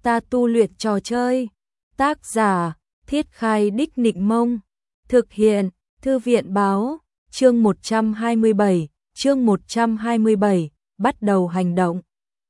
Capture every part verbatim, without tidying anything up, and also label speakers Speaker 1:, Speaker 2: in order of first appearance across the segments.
Speaker 1: ta tu luyện trò chơi. Tác giả, Thiết Khai Đích Nịnh Mông. Thực hiện, Thư viện Báo. Chương một trăm hai mươi bảy, chương một trăm hai mươi bảy, bắt đầu hành động.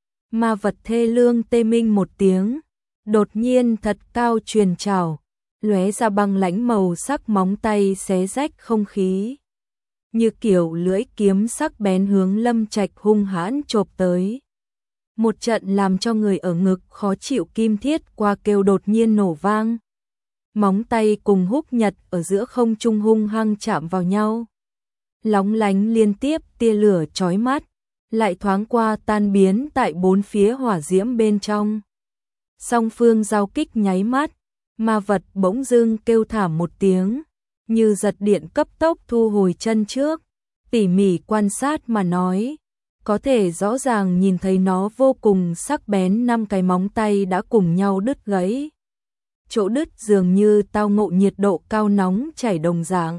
Speaker 1: Ma vật thê lương tê minh một tiếng, đột nhiên thật cao truyền trào, lóe ra băng lãnh màu sắc móng tay xé rách không khí. Như kiểu lưỡi kiếm sắc bén hướng Lâm Trạch hung hãn chộp tới. Một trận làm cho người ở ngực khó chịu kim thiết qua kêu đột nhiên nổ vang. Móng tay cùng húc nhật ở giữa không trung hung hăng chạm vào nhau. Lóng lánh liên tiếp tia lửa chói mắt, lại thoáng qua tan biến tại bốn phía hỏa diễm bên trong. Song phương giao kích nháy mắt, ma vật bỗng dưng kêu thảm một tiếng, như giật điện cấp tốc thu hồi chân trước, tỉ mỉ quan sát mà nói, có thể rõ ràng nhìn thấy nó vô cùng sắc bén, năm cái móng tay đã cùng nhau đứt gãy. Chỗ đứt dường như tao ngộ nhiệt độ cao nóng chảy đồng dạng,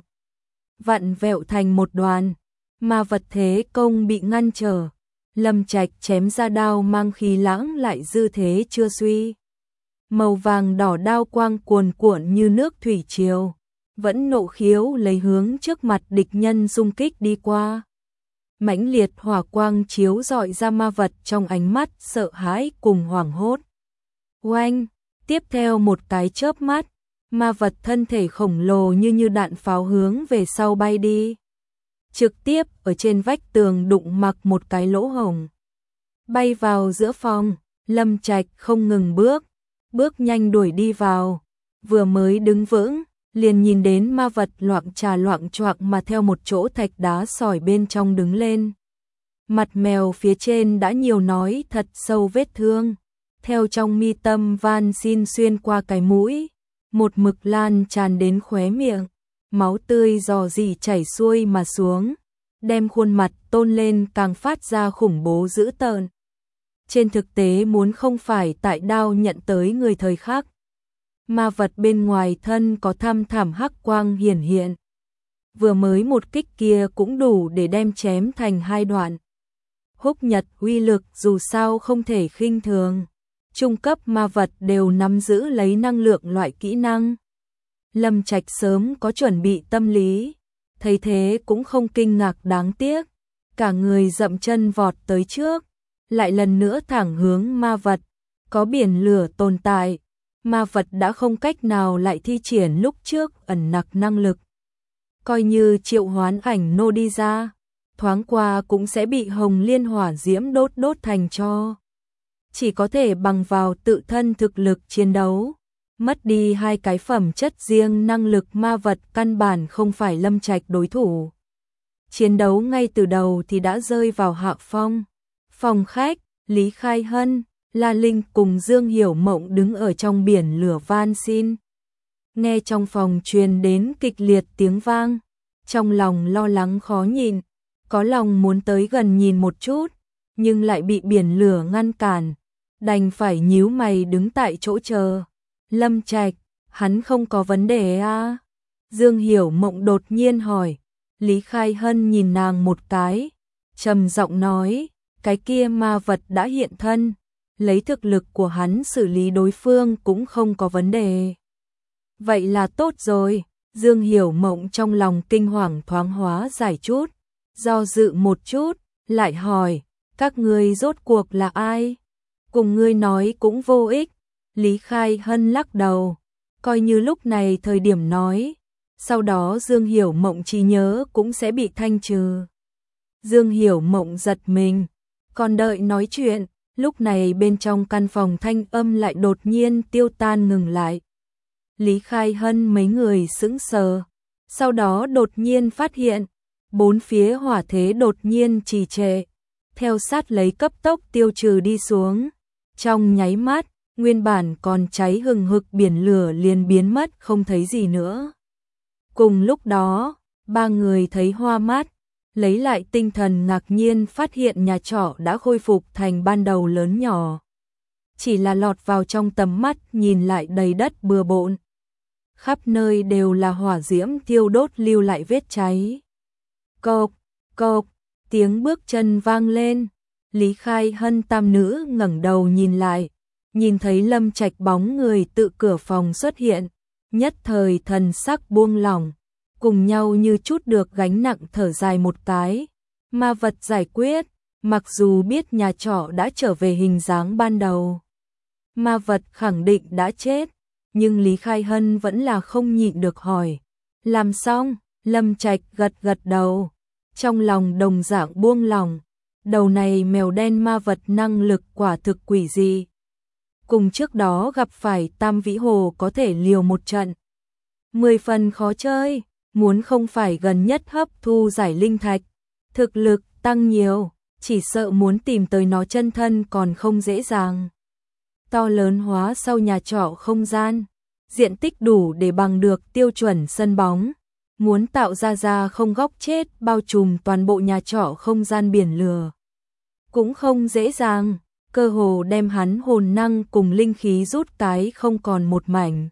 Speaker 1: vặn vẹo thành một đoàn. Ma vật thế công bị ngăn trở, Lâm Trạch chém ra đao mang khí lãng lại dư thế chưa suy. Màu vàng đỏ đao quang cuồn cuộn như nước thủy triều, vẫn nộ khiếu lấy hướng trước mặt địch nhân xung kích đi qua. Mãnh liệt hỏa quang chiếu rọi ra ma vật trong ánh mắt sợ hãi cùng hoảng hốt. Oanh, tiếp theo một cái chớp mắt, ma vật thân thể khổng lồ như như đạn pháo hướng về sau bay đi. Trực tiếp ở trên vách tường đụng mặc một cái lỗ hổng. Bay vào giữa phòng, Lâm Trạch không ngừng bước, bước nhanh đuổi đi vào. Vừa mới đứng vững, liền nhìn đến ma vật loạng trà loạng choạng mà theo một chỗ thạch đá sỏi bên trong đứng lên. Mặt mèo phía trên đã nhiều nói thật sâu vết thương, theo trong mi tâm van xin xuyên qua cái mũi, một mực lan tràn đến khóe miệng. Máu tươi rò rỉ chảy xuôi mà xuống, đem khuôn mặt tôn lên càng phát ra khủng bố dữ tợn. Trên thực tế muốn không phải tại đao nhận tới người thời khắc, ma vật bên ngoài thân có thăm thẳm hắc quang hiển hiện. Vừa mới một kích kia cũng đủ để đem chém thành hai đoạn. Húc nhật uy lực dù sao không thể khinh thường, trung cấp ma vật đều nắm giữ lấy năng lượng loại kỹ năng. Lâm Trạch sớm có chuẩn bị tâm lý, thấy thế cũng không kinh ngạc đáng tiếc, cả người dậm chân vọt tới trước, lại lần nữa thẳng hướng ma vật. Có biển lửa tồn tại, ma vật đã không cách nào lại thi triển lúc trước ẩn nặc năng lực. Coi như triệu hoán ảnh nô đi ra, thoáng qua cũng sẽ bị hồng liên hỏa diễm đốt đốt thành tro. Chỉ có thể bằng vào tự thân thực lực chiến đấu. Mất đi hai cái phẩm chất riêng, năng lực ma vật căn bản không phải Lâm Trạch đối thủ. Chiến đấu ngay từ đầu thì đã rơi vào hạ phong. Phòng khách, Lý Khai Hân, La Linh cùng Dương Hiểu Mộng đứng ở trong biển lửa van xin. Nghe trong phòng truyền đến kịch liệt tiếng vang, trong lòng lo lắng khó nhịn, có lòng muốn tới gần nhìn một chút, nhưng lại bị biển lửa ngăn cản, đành phải nhíu mày đứng tại chỗ chờ. Lâm Trạch, hắn không có vấn đề à? Dương Hiểu Mộng đột nhiên hỏi. Lý Khai Hân nhìn nàng một cái, trầm giọng nói, cái kia ma vật đã hiện thân, lấy thực lực của hắn xử lý đối phương cũng không có vấn đề. Vậy là tốt rồi. Dương Hiểu Mộng trong lòng kinh hoàng thoáng hóa giải chút, do dự một chút, lại hỏi, các ngươi rốt cuộc là ai? Cùng ngươi nói cũng vô ích. Lý Khai Hân lắc đầu, coi như lúc này thời điểm nói, sau đó Dương Hiểu Mộng trí nhớ cũng sẽ bị thanh trừ. Dương Hiểu Mộng giật mình, còn đợi nói chuyện, lúc này bên trong căn phòng thanh âm lại đột nhiên tiêu tan ngừng lại. Lý Khai Hân mấy người sững sờ, sau đó đột nhiên phát hiện, bốn phía hỏa thế đột nhiên trì trệ, theo sát lấy cấp tốc tiêu trừ đi xuống. Trong nháy mắt, nguyên bản còn cháy hừng hực biển lửa liền biến mất không thấy gì nữa. Cùng lúc đó, ba người thấy hoa mắt, lấy lại tinh thần ngạc nhiên phát hiện nhà trọ đã khôi phục thành ban đầu lớn nhỏ. Chỉ là lọt vào trong tầm mắt nhìn lại đầy đất bừa bộn. Khắp nơi đều là hỏa diễm thiêu đốt lưu lại vết cháy. Cộp, cộp, tiếng bước chân vang lên. Lý Khai Hân tam nữ ngẩng đầu nhìn lại, nhìn thấy Lâm Trạch bóng người tự cửa phòng xuất hiện, nhất thời thần sắc buông lỏng, cùng nhau như chút được gánh nặng thở dài một cái. Ma vật giải quyết, mặc dù biết nhà trọ đã trở về hình dáng ban đầu, ma vật khẳng định đã chết, nhưng Lý Khai Hân vẫn là không nhịn được hỏi. Làm xong, Lâm Trạch gật gật đầu, trong lòng đồng dạng buông lỏng. Đầu này mèo đen ma vật năng lực quả thực quỷ dị. Cùng trước đó gặp phải Tam Vĩ Hồ có thể liều một trận. Mười phần khó chơi, muốn không phải gần nhất hấp thu giải linh thạch, thực lực tăng nhiều, chỉ sợ muốn tìm tới nó chân thân còn không dễ dàng. To lớn hóa sau nhà trọ không gian, diện tích đủ để bằng được tiêu chuẩn sân bóng. Muốn tạo ra ra không góc chết bao trùm toàn bộ nhà trọ không gian biển lửa cũng không dễ dàng, cơ hồ đem hắn hồn năng cùng linh khí rút cái không còn một mảnh.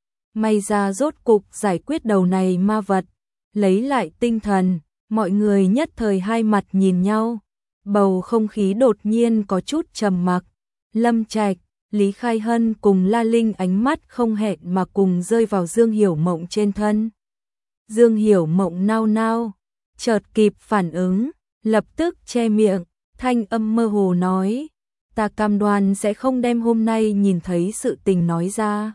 Speaker 1: May ra rốt cục giải quyết đầu này ma vật, lấy lại tinh thần, mọi người nhất thời hai mặt nhìn nhau, bầu không khí đột nhiên có chút trầm mặc. Lâm Trạch, Lý Khai Hân cùng La Linh ánh mắt không hẹn mà cùng rơi vào Dương Hiểu Mộng trên thân. Dương Hiểu Mộng nao nao, chợt kịp phản ứng, lập tức che miệng, thanh âm mơ hồ nói, ta cam đoan sẽ không đem hôm nay nhìn thấy sự tình nói ra.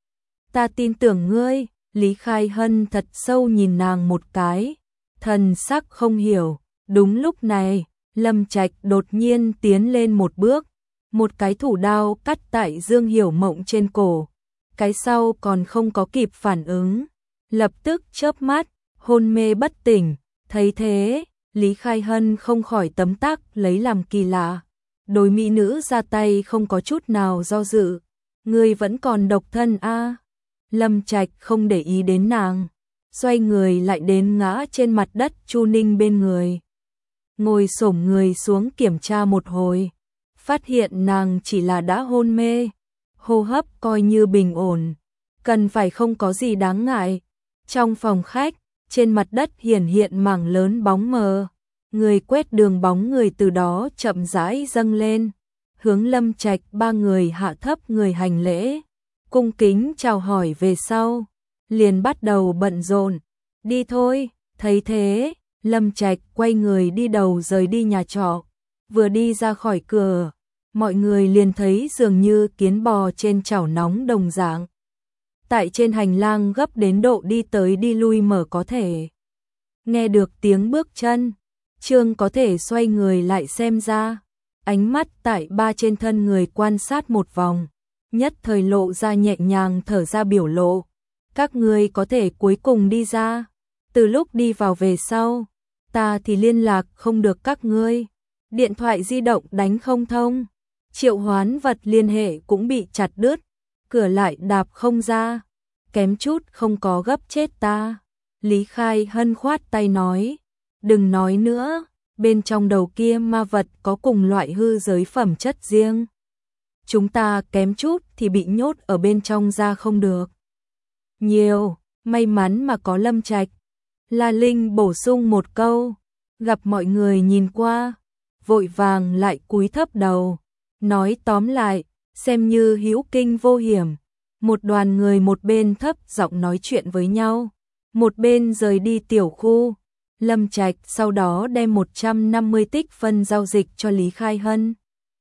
Speaker 1: Ta tin tưởng ngươi. Lý Khai Hân thật sâu nhìn nàng một cái, thần sắc không hiểu. Đúng lúc này, Lâm Trạch đột nhiên tiến lên một bước, một cái thủ đao cắt tại Dương Hiểu Mộng trên cổ, cái sau còn không có kịp phản ứng, lập tức chớp mắt, hôn mê bất tỉnh. Thấy thế, Lý Khai Hân không khỏi tấm tắc lấy làm kỳ lạ. Đối mỹ nữ ra tay không có chút nào do dự. Ngươi vẫn còn độc thân a? À? Lâm Trạch không để ý đến nàng, xoay người lại đến ngã trên mặt đất Chu Ninh bên người. Ngồi xổm người xuống kiểm tra một hồi, phát hiện nàng chỉ là đã hôn mê, hô hấp coi như bình ổn, cần phải không có gì đáng ngại. Trong phòng khách, trên mặt đất hiển hiện mảng lớn bóng mờ, người quét đường bóng người từ đó chậm rãi dâng lên, hướng Lâm Trạch ba người hạ thấp người hành lễ, cung kính chào hỏi về sau, liền bắt đầu bận rộn. Đi thôi. Thấy thế, Lâm Trạch quay người đi đầu rời đi nhà trọ, vừa đi ra khỏi cửa, mọi người liền thấy dường như kiến bò trên chảo nóng đồng dạng. Tại trên hành lang gấp đến độ đi tới đi lui mở có thể. Nghe được tiếng bước chân, Trương có thể xoay người lại xem ra, ánh mắt tại ba trên thân người quan sát một vòng, nhất thời lộ ra nhẹ nhàng thở ra biểu lộ. Các ngươi có thể cuối cùng đi ra, từ lúc đi vào về sau, ta thì liên lạc không được các ngươi, điện thoại di động đánh không thông, triệu hoán vật liên hệ cũng bị chặt đứt, cửa lại đạp không ra, kém chút không có gấp chết ta. Lý Khai Hân khoát tay nói, đừng nói nữa, bên trong đầu kia ma vật có cùng loại hư giới phẩm chất riêng. Chúng ta kém chút thì bị nhốt ở bên trong ra không được. Nhiều, may mắn mà có Lâm Trạch. La Linh bổ sung một câu, gặp mọi người nhìn qua, vội vàng lại cúi thấp đầu, nói tóm lại, xem như hữu kinh vô hiểm. Một đoàn người một bên thấp giọng nói chuyện với nhau, một bên rời đi tiểu khu. Lâm Trạch sau đó đem một trăm năm mươi tích phân giao dịch cho Lý Khai Hân.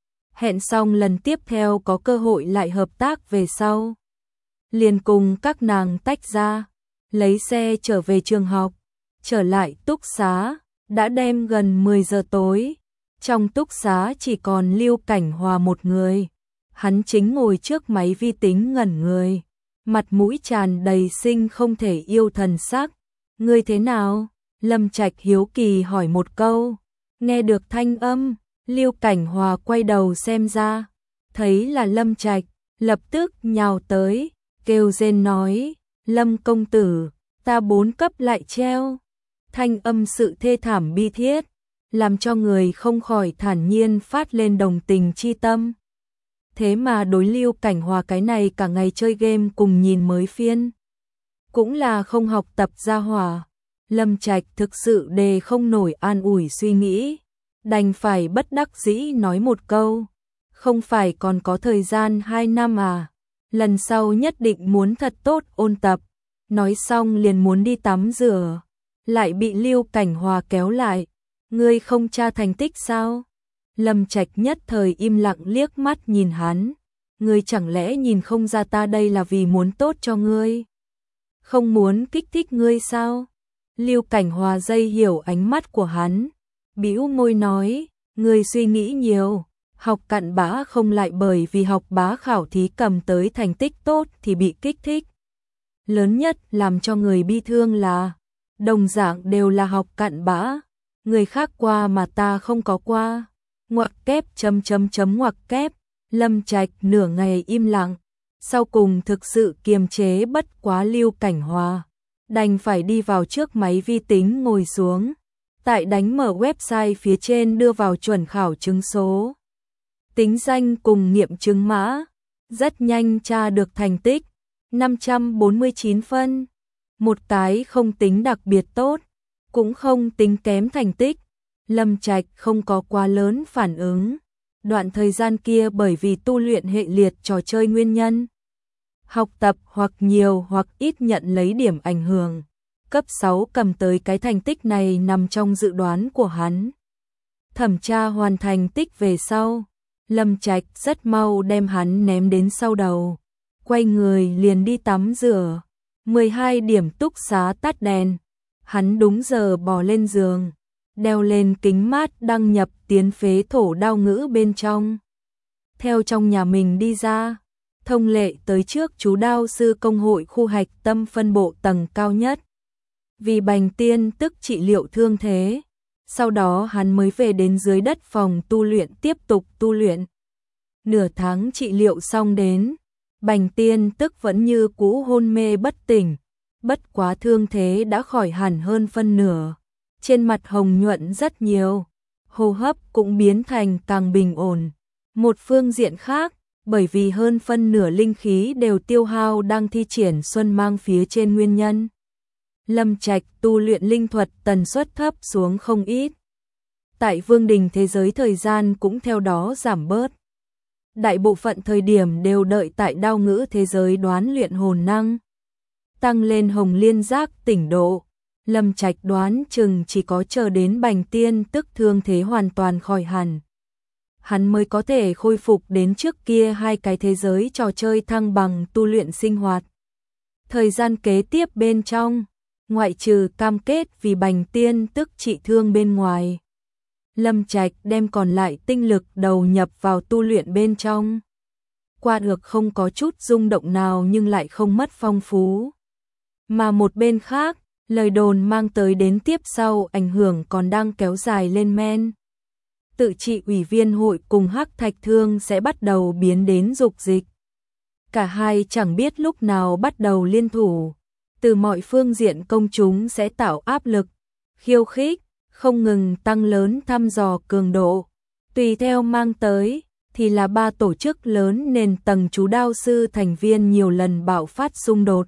Speaker 1: Hẹn xong lần tiếp theo có cơ hội lại hợp tác về sau. Liền cùng các nàng tách ra, lấy xe trở về trường học, trở lại túc xá, đã đem gần mười giờ tối. Trong túc xá chỉ còn Lưu Cảnh Hòa một người. Hắn chính ngồi trước máy vi tính ngẩn người, mặt mũi tràn đầy sinh không thể yêu thần sắc. Ngươi thế nào? Lâm Trạch hiếu kỳ hỏi một câu. Nghe được thanh âm, Lưu Cảnh Hòa quay đầu xem ra, thấy là Lâm Trạch, lập tức nhào tới, kêu rên nói, Lâm công tử, ta bốn cấp lại treo. Thanh âm sự thê thảm bi thiết, làm cho người không khỏi thản nhiên phát lên đồng tình chi tâm. Thế mà đối Lưu Cảnh Hòa cái này cả ngày chơi game cùng nhìn mới phiên, cũng là không học tập ra hỏa. Lâm Trạch thực sự đề không nổi an ủi suy nghĩ, đành phải bất đắc dĩ nói một câu, Không phải còn có thời gian hai năm à? Lần sau nhất định muốn thật tốt ôn tập. Nói xong liền muốn đi tắm rửa, lại bị Lưu Cảnh Hòa kéo lại. Ngươi không tra thành tích sao? Lâm Trạch nhất thời im lặng liếc mắt nhìn hắn. Ngươi chẳng lẽ nhìn không ra ta đây là vì muốn tốt cho ngươi? Không muốn kích thích ngươi sao? Lưu Cảnh Hòa dây hiểu ánh mắt của hắn, bĩu môi nói, ngươi suy nghĩ nhiều, học cặn bã không lại bởi vì học bá khảo thí cầm tới thành tích tốt thì bị kích thích. Lớn nhất làm cho người bi thương là, đồng dạng đều là học cặn bã, người khác qua mà ta không có qua. Ngoặc kép chấm chấm chấm ngoặc kép. Lâm Trạch nửa ngày im lặng, sau cùng thực sự kiềm chế bất quá Lưu Cảnh Hòa, đành phải đi vào trước máy vi tính ngồi xuống, tại đánh mở website phía trên đưa vào chuẩn khảo chứng số, tính danh cùng nghiệm chứng mã, rất nhanh tra được thành tích, năm trăm bốn mươi chín phân, một cái không tính đặc biệt tốt, cũng không tính kém thành tích. Lâm Trạch không có quá lớn phản ứng. Đoạn thời gian kia bởi vì tu luyện hệ liệt trò chơi nguyên nhân, học tập hoặc nhiều hoặc ít nhận lấy điểm ảnh hưởng. Cấp sáu cầm tới cái thành tích này nằm trong dự đoán của hắn. Thẩm tra hoàn thành tích về sau, Lâm Trạch rất mau đem hắn ném đến sau đầu, quay người liền đi tắm rửa. mười hai điểm túc xá tắt đèn, hắn đúng giờ bò lên giường, đeo lên kính mát đăng nhập tiến phế thổ đao ngữ bên trong. Theo trong nhà mình đi ra, thông lệ tới trước chú đao sư công hội khu hạch tâm phân bộ tầng cao nhất. Vì Bành Tiên tức trị liệu thương thế, sau đó hắn mới về đến dưới đất phòng tu luyện tiếp tục tu luyện. Nửa tháng trị liệu xong đến, Bành Tiên tức vẫn như cũ hôn mê bất tỉnh, bất quá thương thế đã khỏi hẳn hơn phân nửa. Trên mặt hồng nhuận rất nhiều, hô hấp cũng biến thành càng bình ổn. Một phương diện khác, bởi vì hơn phân nửa linh khí đều tiêu hao đang thi triển xuân mang phía trên nguyên nhân, Lâm Trạch tu luyện linh thuật tần suất thấp xuống không ít. Tại Vương Đình thế giới thời gian cũng theo đó giảm bớt. Đại bộ phận thời điểm đều đợi tại đao ngữ thế giới đoán luyện hồn năng, tăng lên hồng liên giác tỉnh độ. Lâm Trạch đoán chừng chỉ có chờ đến Bành Tiên tức thương thế hoàn toàn khỏi hẳn, hắn mới có thể khôi phục đến trước kia hai cái thế giới trò chơi thăng bằng tu luyện sinh hoạt. Thời gian kế tiếp bên trong, ngoại trừ cam kết vì Bành Tiên tức trị thương bên ngoài, Lâm Trạch đem còn lại tinh lực đầu nhập vào tu luyện bên trong. Qua được không có chút rung động nào nhưng lại không mất phong phú. Mà một bên khác, lời đồn mang tới đến tiếp sau ảnh hưởng còn đang kéo dài lên men. Tự trị ủy viên hội cùng Hắc Thạch Thương sẽ bắt đầu biến đến dục dịch. Cả hai chẳng biết lúc nào bắt đầu liên thủ. Từ mọi phương diện công chúng sẽ tạo áp lực, khiêu khích, không ngừng tăng lớn thăm dò cường độ. Tùy theo mang tới, thì là ba tổ chức lớn nền tầng chú đao sư thành viên nhiều lần bạo phát xung đột.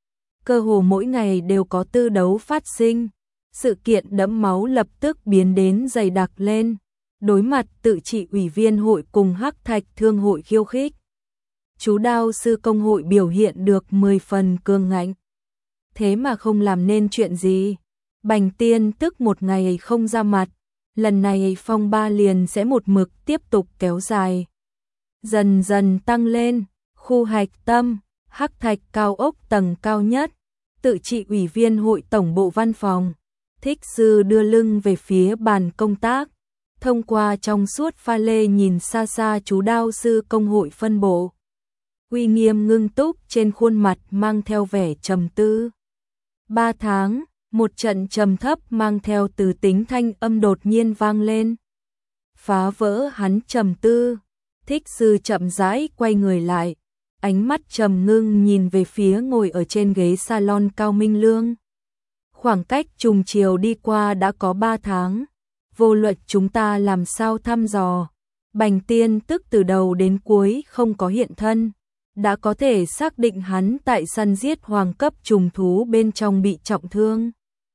Speaker 1: Cơ hồ mỗi ngày đều có tư đấu phát sinh, sự kiện đẫm máu lập tức biến đến dày đặc lên, đối mặt tự trị ủy viên hội cùng Hắc Thạch Thương hội khiêu khích. Chú đao sư công hội biểu hiện được mười phần cương ngạnh, thế mà không làm nên chuyện gì. Bành Tiên tức một ngày không ra mặt, lần này phong ba liền sẽ một mực tiếp tục kéo dài. Dần dần tăng lên, khu hạch tâm, Hắc Thạch cao ốc tầng cao nhất, tự trị ủy viên hội tổng bộ văn phòng. Thích Sư đưa lưng về phía bàn công tác, thông qua trong suốt pha lê nhìn xa xa chú đao sư công hội phân bộ. Uy nghiêm ngưng túc trên khuôn mặt mang theo vẻ trầm tư. Ba tháng, một trận trầm thấp mang theo từ tính thanh âm đột nhiên vang lên, phá vỡ hắn trầm tư. Thích Sư chậm rãi quay người lại, ánh mắt trầm ngưng nhìn về phía ngồi ở trên ghế salon Cao Minh Lương. Khoảng cách trùng chiều đi qua đã có ba tháng, vô luận chúng ta làm sao thăm dò, Bành Tiên tức từ đầu đến cuối không có hiện thân, đã có thể xác định hắn tại săn giết hoàng cấp trùng thú bên trong bị trọng thương.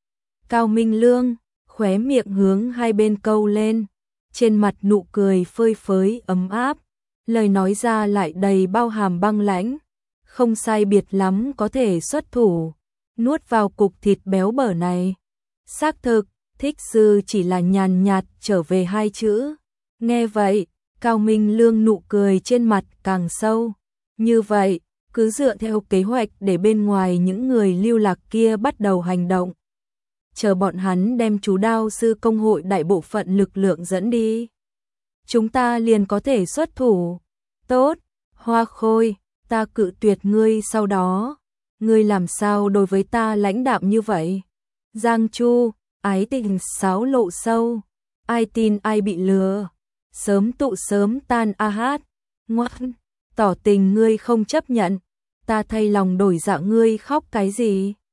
Speaker 1: Cao Minh Lương, khóe miệng hướng hai bên câu lên, trên mặt nụ cười phơi phới ấm áp, lời nói ra lại đầy bao hàm băng lãnh, không sai biệt lắm có thể xuất thủ, nuốt vào cục thịt béo bở này. Xác thực, thích sư chỉ là nhàn nhạt trở về hai chữ. Nghe vậy, Cao Minh Lương nụ cười trên mặt càng sâu. Như vậy, cứ dựa theo kế hoạch để bên ngoài những người lưu lạc kia bắt đầu hành động. Chờ bọn hắn đem chú đao sư công hội đại bộ phận lực lượng dẫn đi. Chúng ta liền có thể xuất thủ. Tốt, Hoa Khôi, ta cự tuyệt ngươi sau đó. Ngươi làm sao đối với ta lãnh đạm như vậy? Giang Chu, ái tình sáo lộ sâu. Ai tin ai bị lừa. Sớm tụ sớm tan a hát. Ngoan, tỏ tình ngươi không chấp nhận. Ta thay lòng đổi dạ ngươi khóc cái gì?